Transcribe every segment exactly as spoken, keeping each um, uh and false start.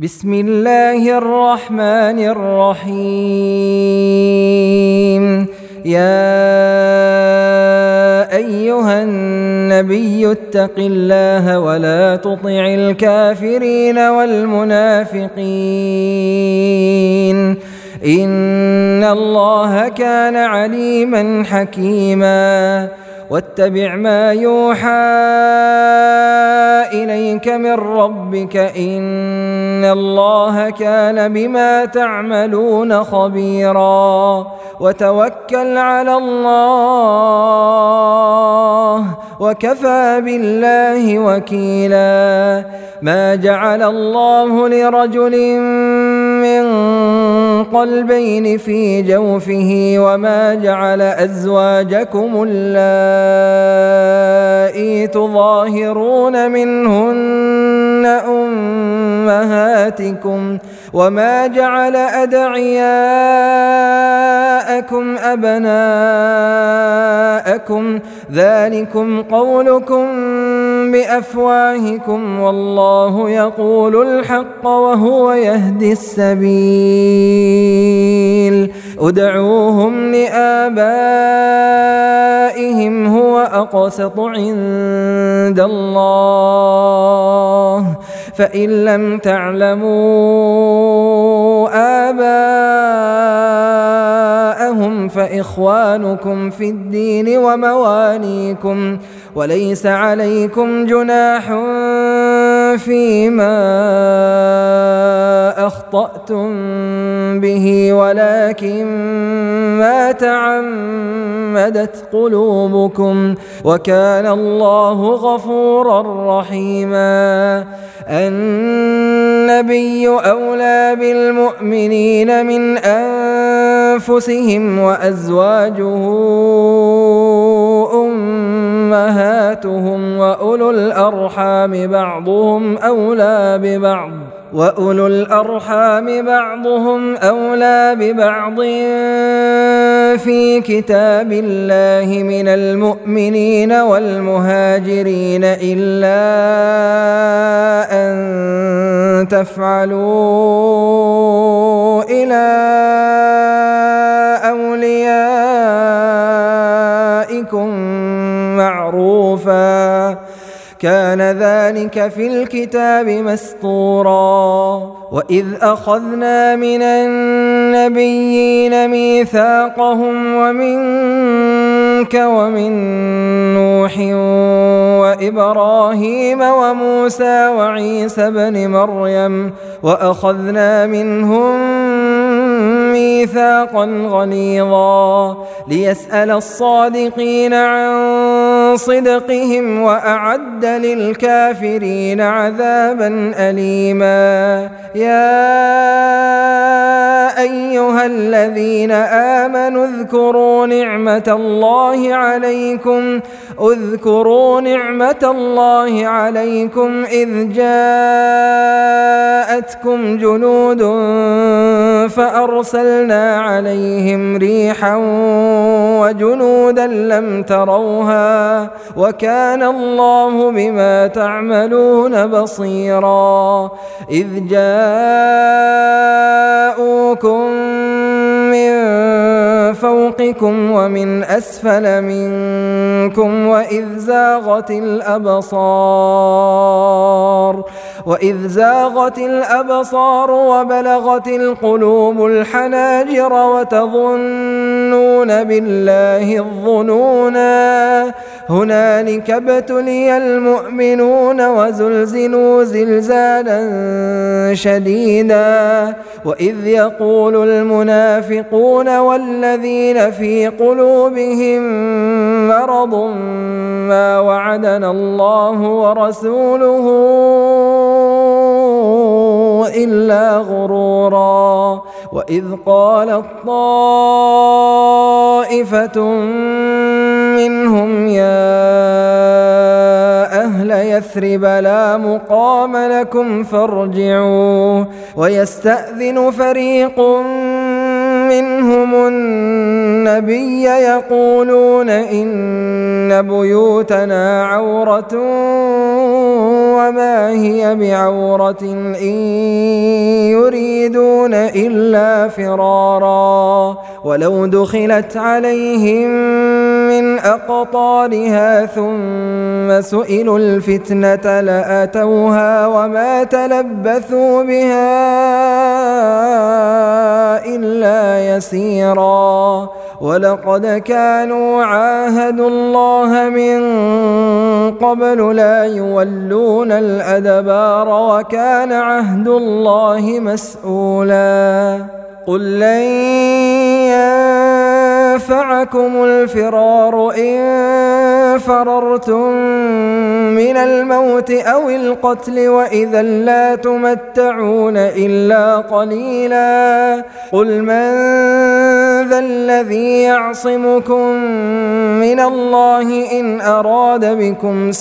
بسم الله الرحمن الرحيم. يا أيها النبي اتق الله ولا تطع الكافرين والمنافقين إن الله كان عليما حكيما. واتبع ما يوحى إليك من ربك إن الله كان بما تعملون خبيرا. وتوكل على الله وكفى بالله وكيلا. ما جعل الله لرجل من قلبين في جوفه وما جعل أزواجكم اللائي تظاهرون منهن أمهاتكم وما جعل أدعياءكم أبناءكم ذلكم قولكم بأفواهكم والله يقول الحق وهو يهدي السبيل. ادعوهم لآبائهم هو أقسط عند الله فإن لم تعلموا آباءهم فإخوانكم في الدين ومواليكم وليس عليكم جناح فيما أخطأتم به ولكن ما تعمدت قلوبكم وكان الله غفورا رحيما. النبي أولى بالمؤمنين من أنفسهم وأزواجه أمهاتهم وأولو الأرحام بعضهم أولى ببعض وأولو الأرحام بعضهم أولى ببعض في كتاب الله من المؤمنين والمهاجرين إلا أن تفعلوا إلى أوليائكم معروفا كان ذلك في الكتاب مسطورا. وإذ أخذنا من النبيين ميثاقهم ومنك ومن نوح وإبراهيم وموسى وعيسى بن مريم وأخذنا منهم ميثاقا غليظا ليسأل الصادقين عن صدقهم وأعد للكافرين عذابا أليما. يا أيها الذين آمنوا اذكروا نعمة الله عليكم اذكروا نعمة الله عليكم إذ جاءتكم جنود فأرسلنا عليهم ريحا وجنودا لم تروها وكان الله بما تعملون بصيرا. إذ جاءوكم من فوقكم ومن أسفل منكم وإذ زاغت الأبصار وإذ زاغت الأبصار وبلغت القلوب الحناجر وتظنون بالله الظنونا هنالك ابتلي المؤمنون وزلزلوا زلزالا شديدا. وإذ يقول المنافقون والذين في قلوبهم مرض ما وعدنا الله ورسوله إلا غرورا. وإذ قالت طائفة منهم يا أهل يثرب لا مقام لكم فارجعوا ويستأذن فريق منهم النبي يقولون إن بيوتنا عورة وما هي بعورة إن يريدون إلا فرارا ولو دخلت عليهم من أقطارها ثم سئلوا الفتنة لأتوها وما تلبثوا بها إلا يسيرا ولقد كانوا عاهدوا الله من قبل لا يولون الأدبار وكان عهد الله مسؤولا قل لن ينفعكم الفرار إن فررتم من الموت أو القتل وإذا لا تمتعون إلا قليلا قل من ذا الذي يعصمكم من الله إن أراد بكم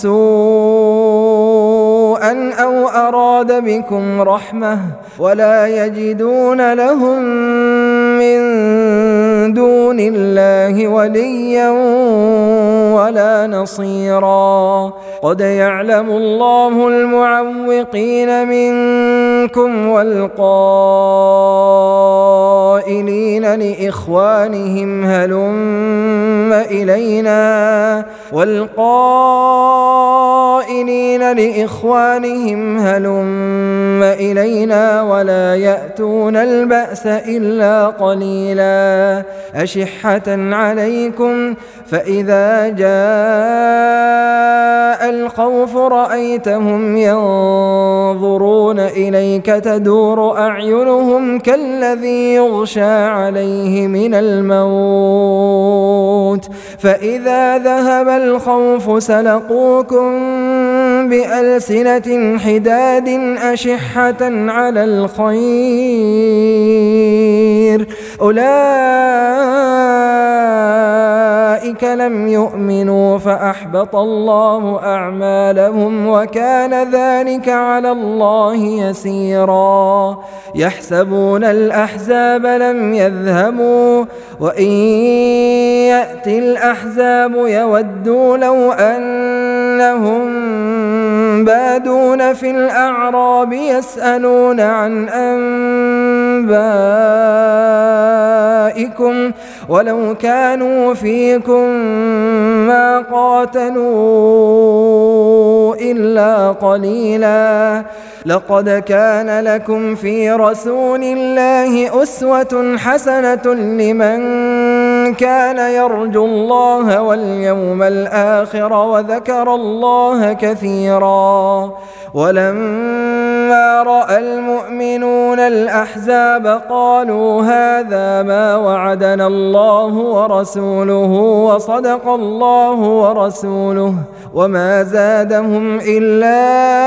سوءا أو أراد بكم رحمة ولا يجدون لهم من دون الله وليا ولا نصيرا قد يعلم الله المعوقين منكم والقائلين لإخوانهم هلم إلينا والقائلين لإخوانهم هلم إلينا ولا يأتون البأس إلا قليلا أشحة عليكم فإذا جاء الخوف رأيتهم ينظرون إليك تدور أعينهم كالذي يغشى عليه من الموت فإذا ذهب الخوف سلقوكم بألسنة حداد أشحة على الخير أولئك لم يؤمنوا فأحبط الله أعمالهم وكان ذلك على الله يسيرا يحسبون الأحزاب لم يذهبوا وإن يأتي الأحزاب يودوا لو أنهم بادون في الأعراب يسألون عن أنبائكم ولو كانوا فيكم ما قاتلوا إلا قليلا لقد كان لكم في رسول الله أسوة حسنة لمن كان يرجو الله واليوم الآخر وذكر الله كثيرا ولما رأى المؤمنون الأحزاب قالوا هذا ما وعدنا الله ورسوله وصدق الله ورسوله وما زادهم إلا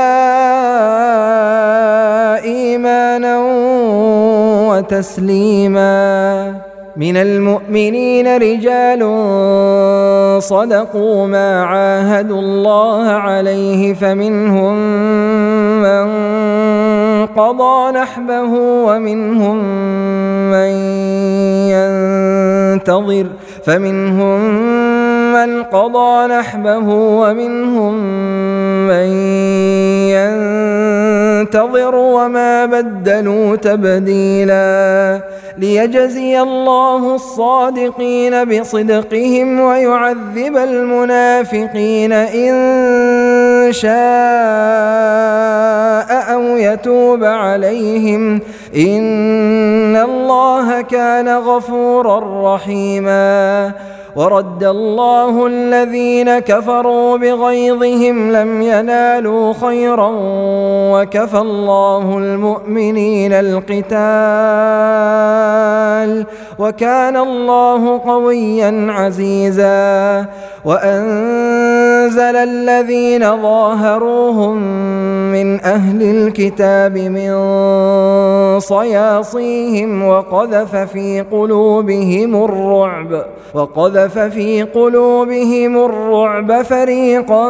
إيمانا وتسليما من المؤمنين رجال صدقوا ما عاهدوا الله عليه فمنهم من قضى نحبه ومنهم من ينتظر فمنهم من قضى نحبه ومنهم من ينتظر وما بدلوا تبديلا ليجزي الله الصادقين بصدقهم ويعذب المنافقين إن شاء أو يتوب عليهم إن الله كان غفورا رحيما ورد الله الذين كفروا بغيظهم لم ينالوا خيرا وكفى الله المؤمنين القتال وكان الله قويا عزيزا وأنزل الذين ظاهروهم من أهل الكتاب من صياصيهم وقذف في قلوبهم الرعب وقذف في قلوبهم الرعب فريقا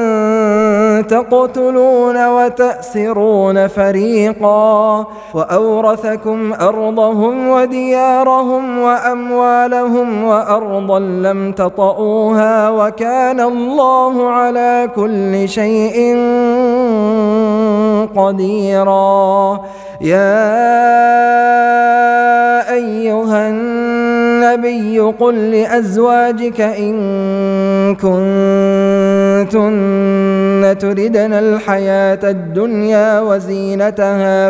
تقتلون وتأسرون فريقا وأورثكم أرضهم وديارهم وأموالهم وأرضا لم تطئوها وكان الله على كل شيء قديرا يا قل لأزواجك إن كنتن تردن الحياة الدنيا وزينتها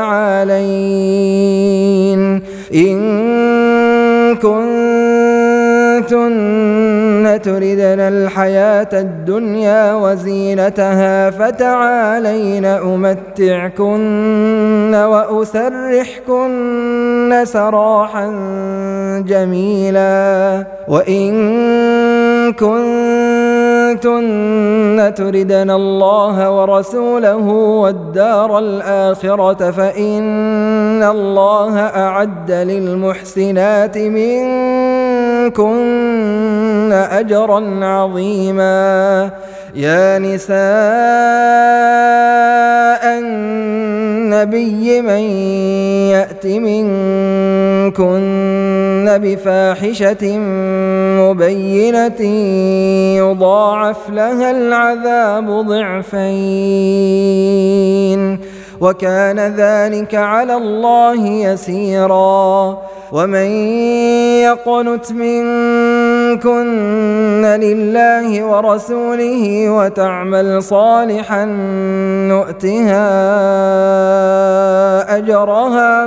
فتعالين إن كنتن تردن الحياة الدنيا وزينتها فتعالين أمتعكن وأسرحكن سراحا جميلا وإن كنتن تردن الله ورسوله والدار الآخرة فإن الله أعد للمحسنات منكن أجرا عظيما يا نساء النبي من يأت منكن بفاحشة مبينة يضاعف لها العذاب ضعفين وكان ذلك على الله يسيرا ومن يقنت منكن لله ورسوله وتعمل صالحا نؤتها أجرها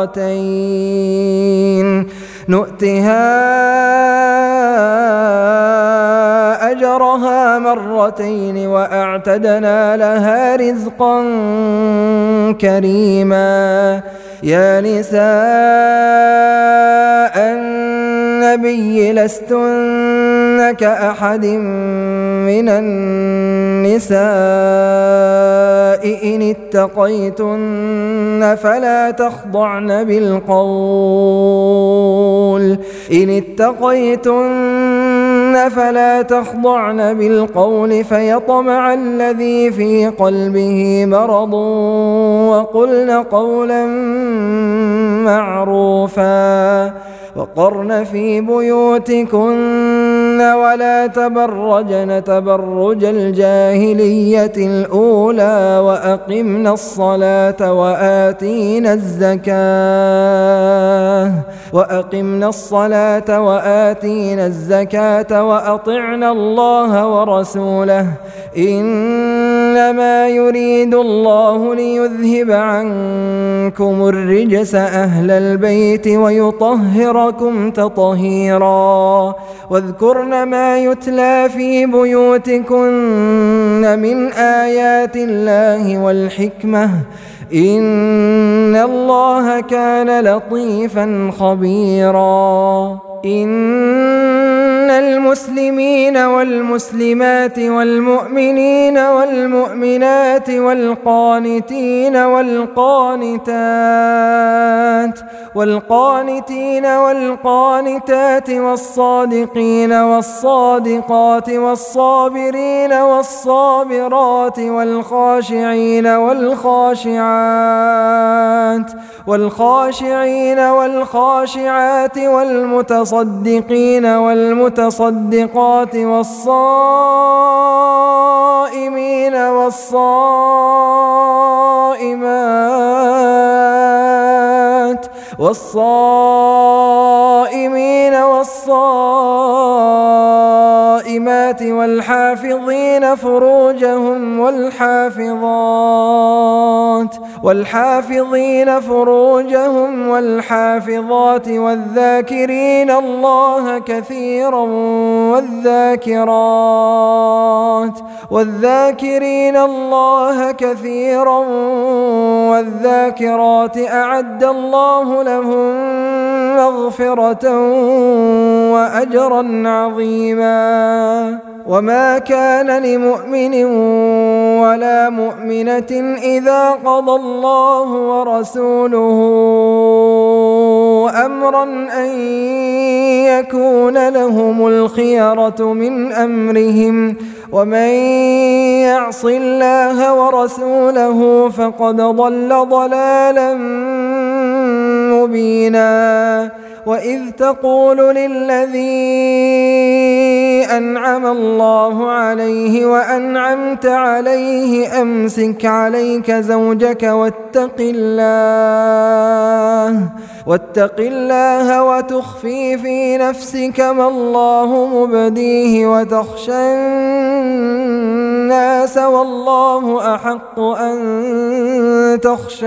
مرتين نؤتها أجرها مرتين وأعتدنا لها رزقا كريما يا نساء النبي لستن كأحد من النساء إن اتقيتن فلا تخضعن بالقول إن اتقيتن فلا تخضعن بالقول فيطمع الذي في قلبه مرض وقلن قولا معروفا وقرن في بيوتكن ولا تبرجن تبرج الجاهلية الأولى وأقمن الصلاة وآتينا الزكاة وأقمنا الصلاة وآتينا الزكاة وأطعنا الله ورسوله إنما يريد الله ليذهب عنكم الرجس أهل البيت ويطهركم تطهيرا واذكرن ما يتلى في بيوتكن من آيات الله والحكمة إن الله كان لطيفا خبيرا إن المسلمين والمسلمات والمؤمنين والمؤمنات والقانتين والقانتات والقانتين والقانتات والصادقين والصادقات والصابرين والصابرات والخاشعين والخاشعات والخاشعين والخاشعات والمتصدقين والمتصدقات والصائمين والصائمات والصائمين والصائمات والحافظين فروجهم والحافظات والحافظين فروجهم والحافظات والذاكرين الله كثيرا والذاكرات والذاكرين الله كثيرا والذاكرات أعد الله لهم مغفرة وأجرا عظيما وما كان لمؤمن ولا مؤمنة إذا قضى الله ورسوله أمرا أن يكون لهم الخيرة من أمرهم ومن يعص الله ورسوله فقد ضل ضلالا مبينا وإذ تقول للذي أنعم الله عليه وأنعمت عليه أمسك عليك زوجك واتق الله واتق الله وتخفي في نفسك ما الله مبديه وتخشى الناس والله أحق أن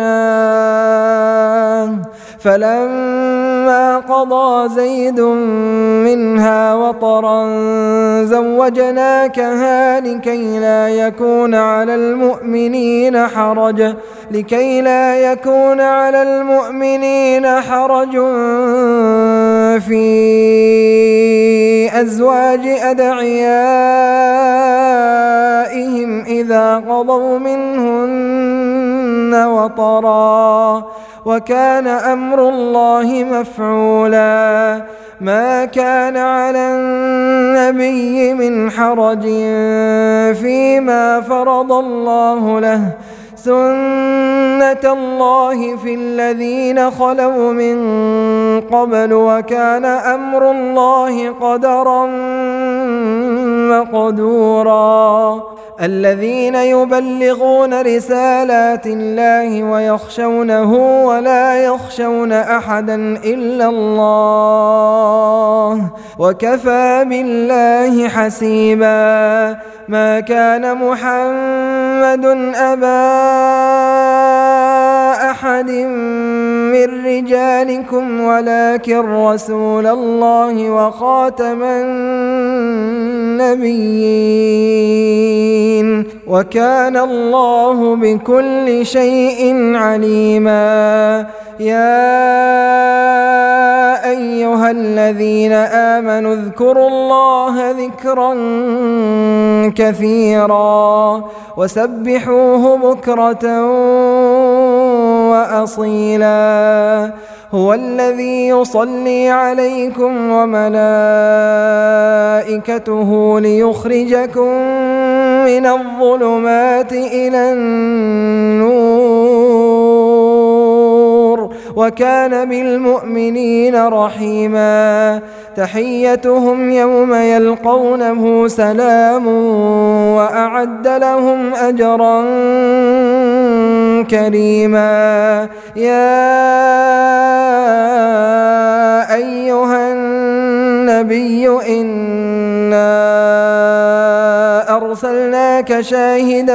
تخشاه. فلما قضى زيد منها وطرا زوجناكها لكي لا يكون على المؤمنين حرج لكي لا يكون على المؤمنين حرج في أزواج أدعيائهم إذا قضوا منهن وطرا وكان أمر الله مفعولا. ما كان على النبي من حرج فيما فرض الله له سنة الله في الذين خلوا من قبل وكان أمر الله قدرا مقدورا. الذين يبلغون رسالات الله ويخشونه ولا يخشون أحدا إلا الله وكفى بالله حسيبا. ما كان محمد أبا أحد من رجالكم ولكن رسول الله وخاتم النبيين وكان الله بكل شيء عليما. يا أيها الذين آمنوا اذكروا الله ذكرا كثيرا وسبحوه بكرة وأصيلا. هو الذي يصلي عليكم وملائكته ليخرجكم من الظلمات إلى النور وكان بالمؤمنين رحيما. تحيتهم يوم يلقونه سلام وأعد لهم أجرا كريما. يا أيها النبي إنا أرسلناك شاهدا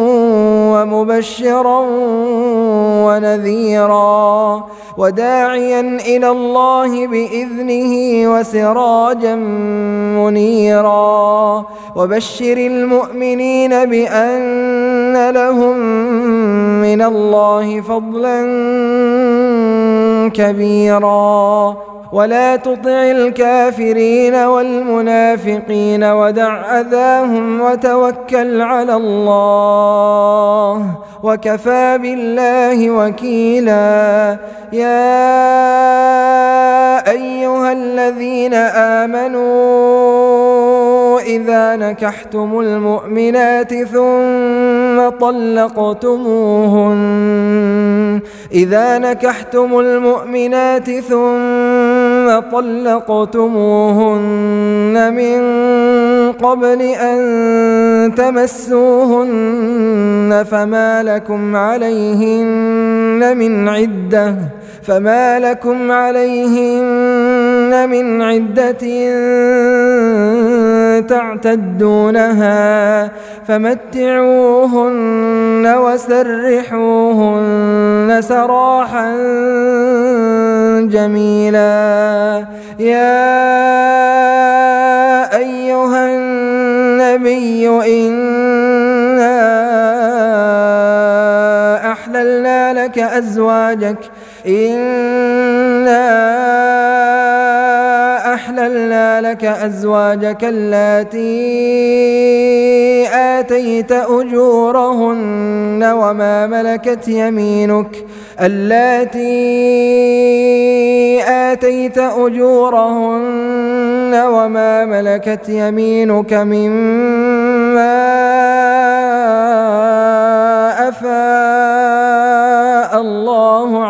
ومبشرا ونذيرا وداعيا إلى الله بإذنه وسراجا منيرا. وبشر المؤمنين بأن لهم من الله فضلا كبيرا. ولا تطع الكافرين والمنافقين ودع أذاهم وتوكل على الله وكفى بالله وكيلا. يا أيها الذين آمنوا إذا نكحتم المؤمنات ثم طلقتموهن إذا نكحتم المؤمنات ثم طلقتموهن من قبل أن تمسوهن فما لكم عليهن من عدة فما لكم عليهن من عدة تعتدونها فمتعوهن وسرحوهن سراحا جميلا. يا أيها النبي إنا أحللنا لك أزواجك إنا أحللنا لك أزواجك اللاتي آتيت أجورهن وما ملكت يمينك اللاتي آتيت أجورهن وما ملكت يمينك مما أفاء الله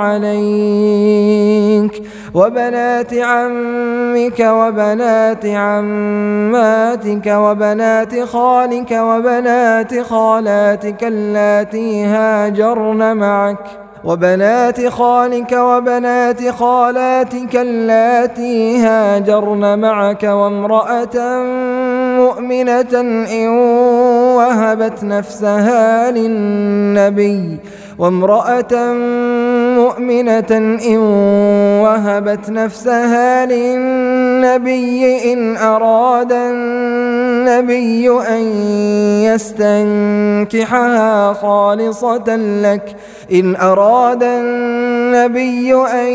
عليك وبنات عمك وبنات عماتك وبنات خالك وبنات خالاتك اللاتي هاجرن معك وبنات خالك وبنات خالاتك اللاتي هاجرن معك وامرأة مؤمنة إن وهبت نفسها للنبي وامرأة مؤمنة إن وهبت نفسها للنبي إن أراد النبي أن يستنكحها خالصة لك إن أراد النبي أن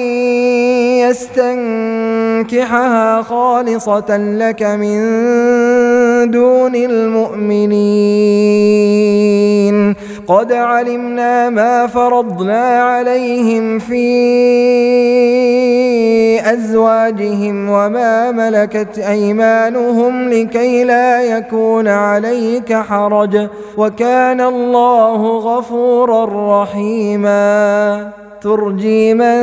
يستنكحها خالصة لك من دون المؤمنين قد علمنا ما فرضنا عليهم في أزواجهم وما ملكت أيمانهم لكي لا يكون عليك حرج وكان الله غفورا رحيما ترجي من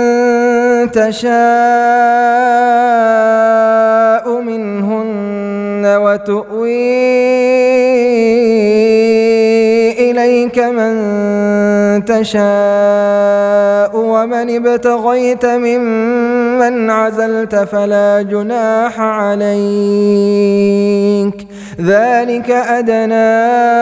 تشاء منهن وتؤوي إليك من تشاء ومن ابتغيت ممن عزلت فلا جناح عليك ذلك أدنى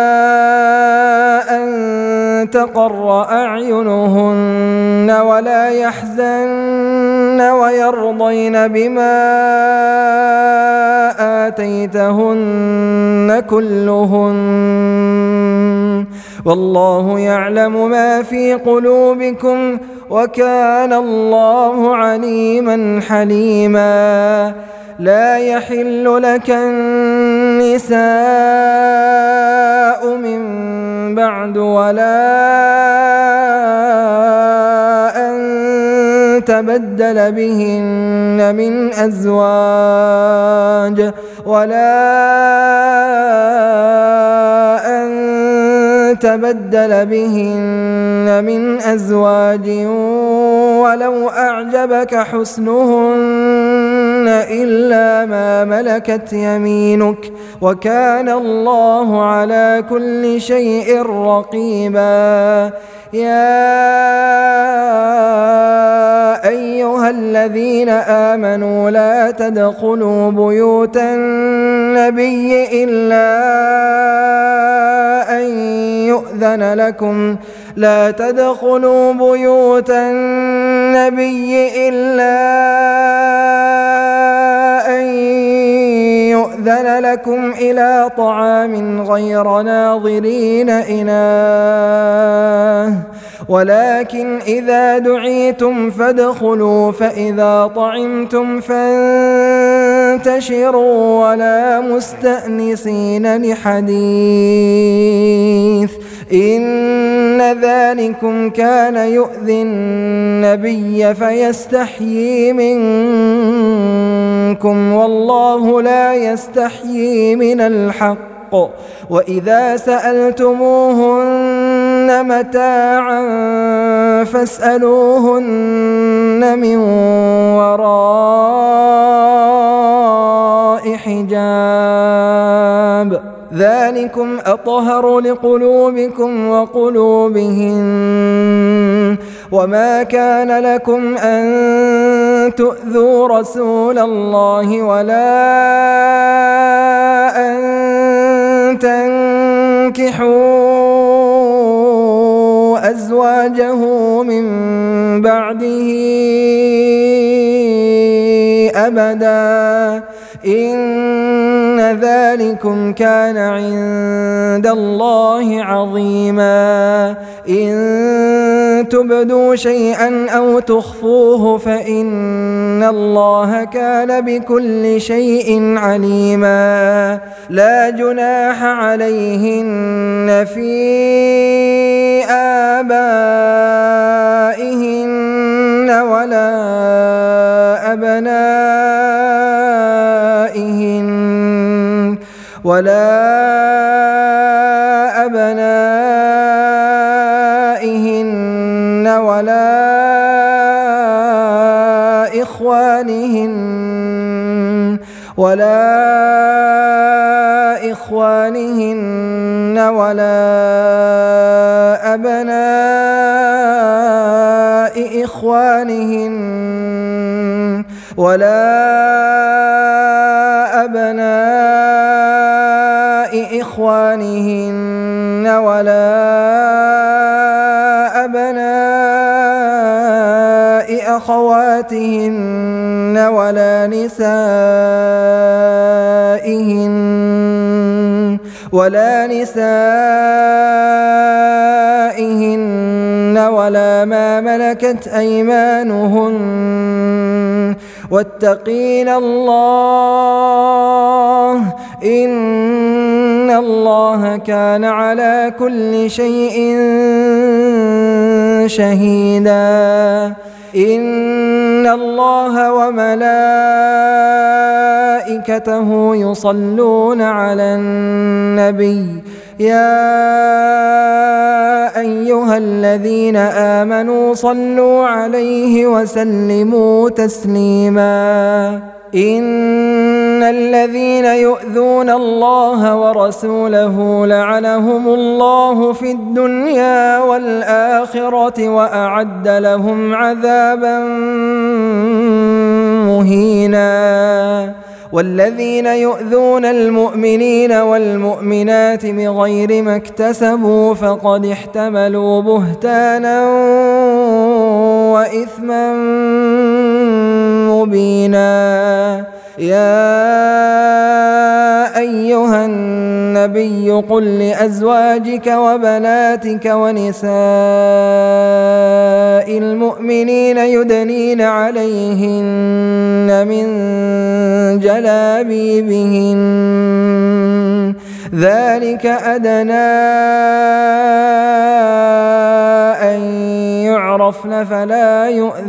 أن تقر أعينهن ولا يحزن ويرضين بما آتيتهن كلهن والله يعلم ما في قلوبكم وكان الله عليما حليما لا يحل لك النساء من بعد ولا أن تبدل بهن من أزواج ولا أن تبدل بهن من أزواج ولو أعجبك حسنهن إلا ما ملكت يمينك وكان الله على كل شيء رقيبا يا أيها الذين آمنوا لا تدخلوا بيوت النبي إلا أن يؤذن لكم لا تدخلوا بيوت النبي إلا أن يؤذن لكم إلى طعام غير ناظرين إناه ولكن إذا دعيتم فادخلوا فإذا طعمتم فانتشروا ولا مستأنسين لحديث إن ذلكم كان يؤذي النبي فيستحيي منكم والله لا يستحيي من الحق وإذا سألتموهن متاعا فاسألوهن من وراء حجاب ذلكم أطهر لقلوبكم وقلوبهن وما كان لكم أن تؤذوا رسول الله ولا أن تنكحوا أزواجه من بعده أبدا إن ذلكم كان عند الله عظيما إن تبدوا شيئا أو تخفوه فإن الله كان بكل شيء عليما لا جناح عليهن في آبائهن ولا أبنائهن ولا أبنائهن ولا إخوانهن ولا إخوانهن ولا أبناء إخوانهن ولا أبناء إخوانهن ولا أبناء أخواتهن ولا نسائهن ولا نسائهن ولا ما ملكت أيمانهن واتقين الله إن الله كان على كل شيء شهيدا. إن الله وملائكته يصلون على النبي يا أيها الذين آمنوا صلوا عليه وسلموا تسليما. إن الذين يؤذون الله ورسوله لعنهم الله في الدنيا والآخرة وأعد لهم عذابا مهينا. والذين يؤذون المؤمنين والمؤمنات بغير ما اكتسبوا فقد احتملوا بهتانا وإثما مبينا. يا أيها النبي قل لأزواجك وبناتك ونساء المؤمنين يدنين عليهن من جلابيبهن ذلك أدنى أن يعرفن فلا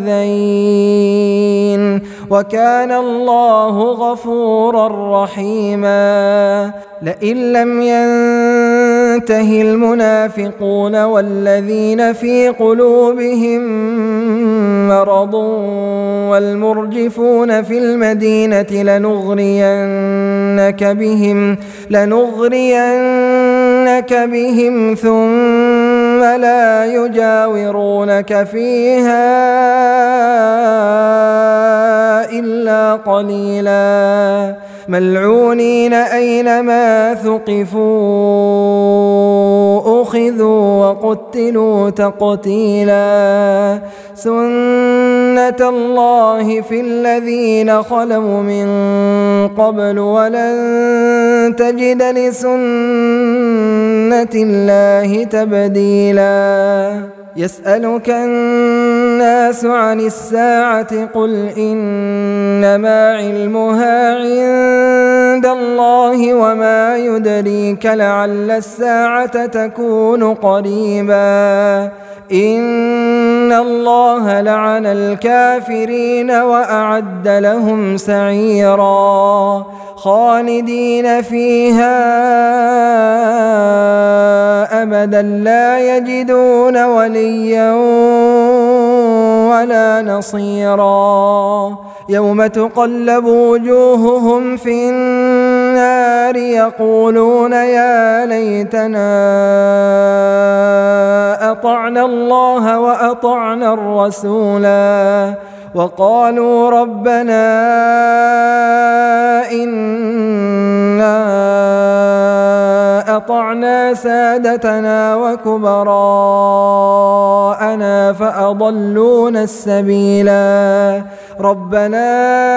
يؤذين وكان الله غفورا رحيما. لئن لم ينته المنافقون والذين في قلوبهم مرض والمرجفون في المدينة لنغرينك بهم لنغرينك بهم ثم لا يجاورونك فيها إلا قليلا ملعونين أينما ثقفوا أخذوا وقتلوا تقتيلا. سنة الله في الذين خلوا من قبل ولن تجد لسنة الله تبديلا. يسألك الناس عن الساعة قل إنما علمها عند الله وما يدريك لعل الساعة تكون قريبا. إن الله لعن الكافرين وأعد لهم سعيرا خالدين فيها أبدا لا يجدون وليا ولا نصيرا. يوم تقلب وجوههم في النار يقولون يا ليتنا أطعنا الله وأطعنا الرسولا وقالوا ربنا إنا أطعنا سادتنا وكبراءنا فأضلونا السبيلا. ربنا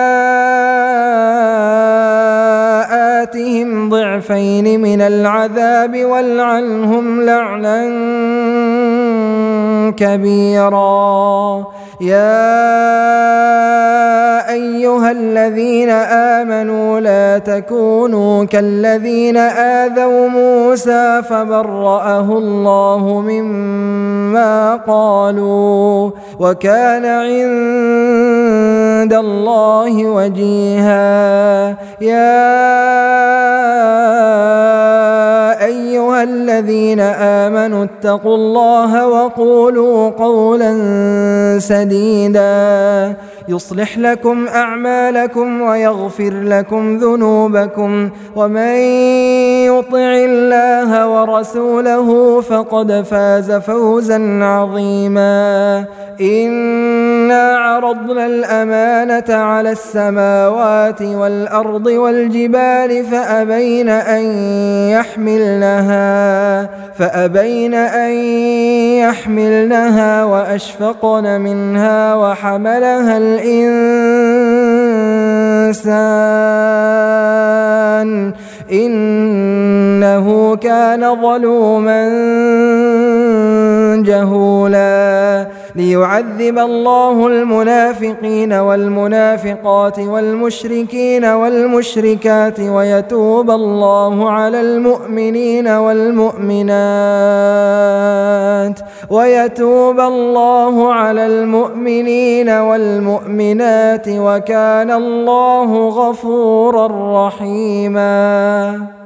آتهم ضعفين من العذاب والعنهم لعنا كبيرا. يا أيها الذين آمنوا لا تكونوا كالذين آذوا موسى فبرأه الله مما قالوا وكان عند الله وجيها. يا أيها الذين الذين آمنوا اتقوا الله وقولوا قولا سديدا يصلح لكم أعمالكم ويغفر لكم ذنوبكم ومن يطع الله ورسوله فقد فاز فوزا عظيما. إنا عرضنا الأمانة على السماوات والأرض والجبال فأبين أن يحملنها فأبين أن يحملنها وأشفقن منها وحملها الإنسان إنه كان ظلوما جهولا. ليعذب الله المنافقين والمنافقات والمشركين والمشركات ويتوب الله على المؤمنين والمؤمنات ويتوب الله على المؤمنين والمؤمنات وكان الله غفورا رحيما.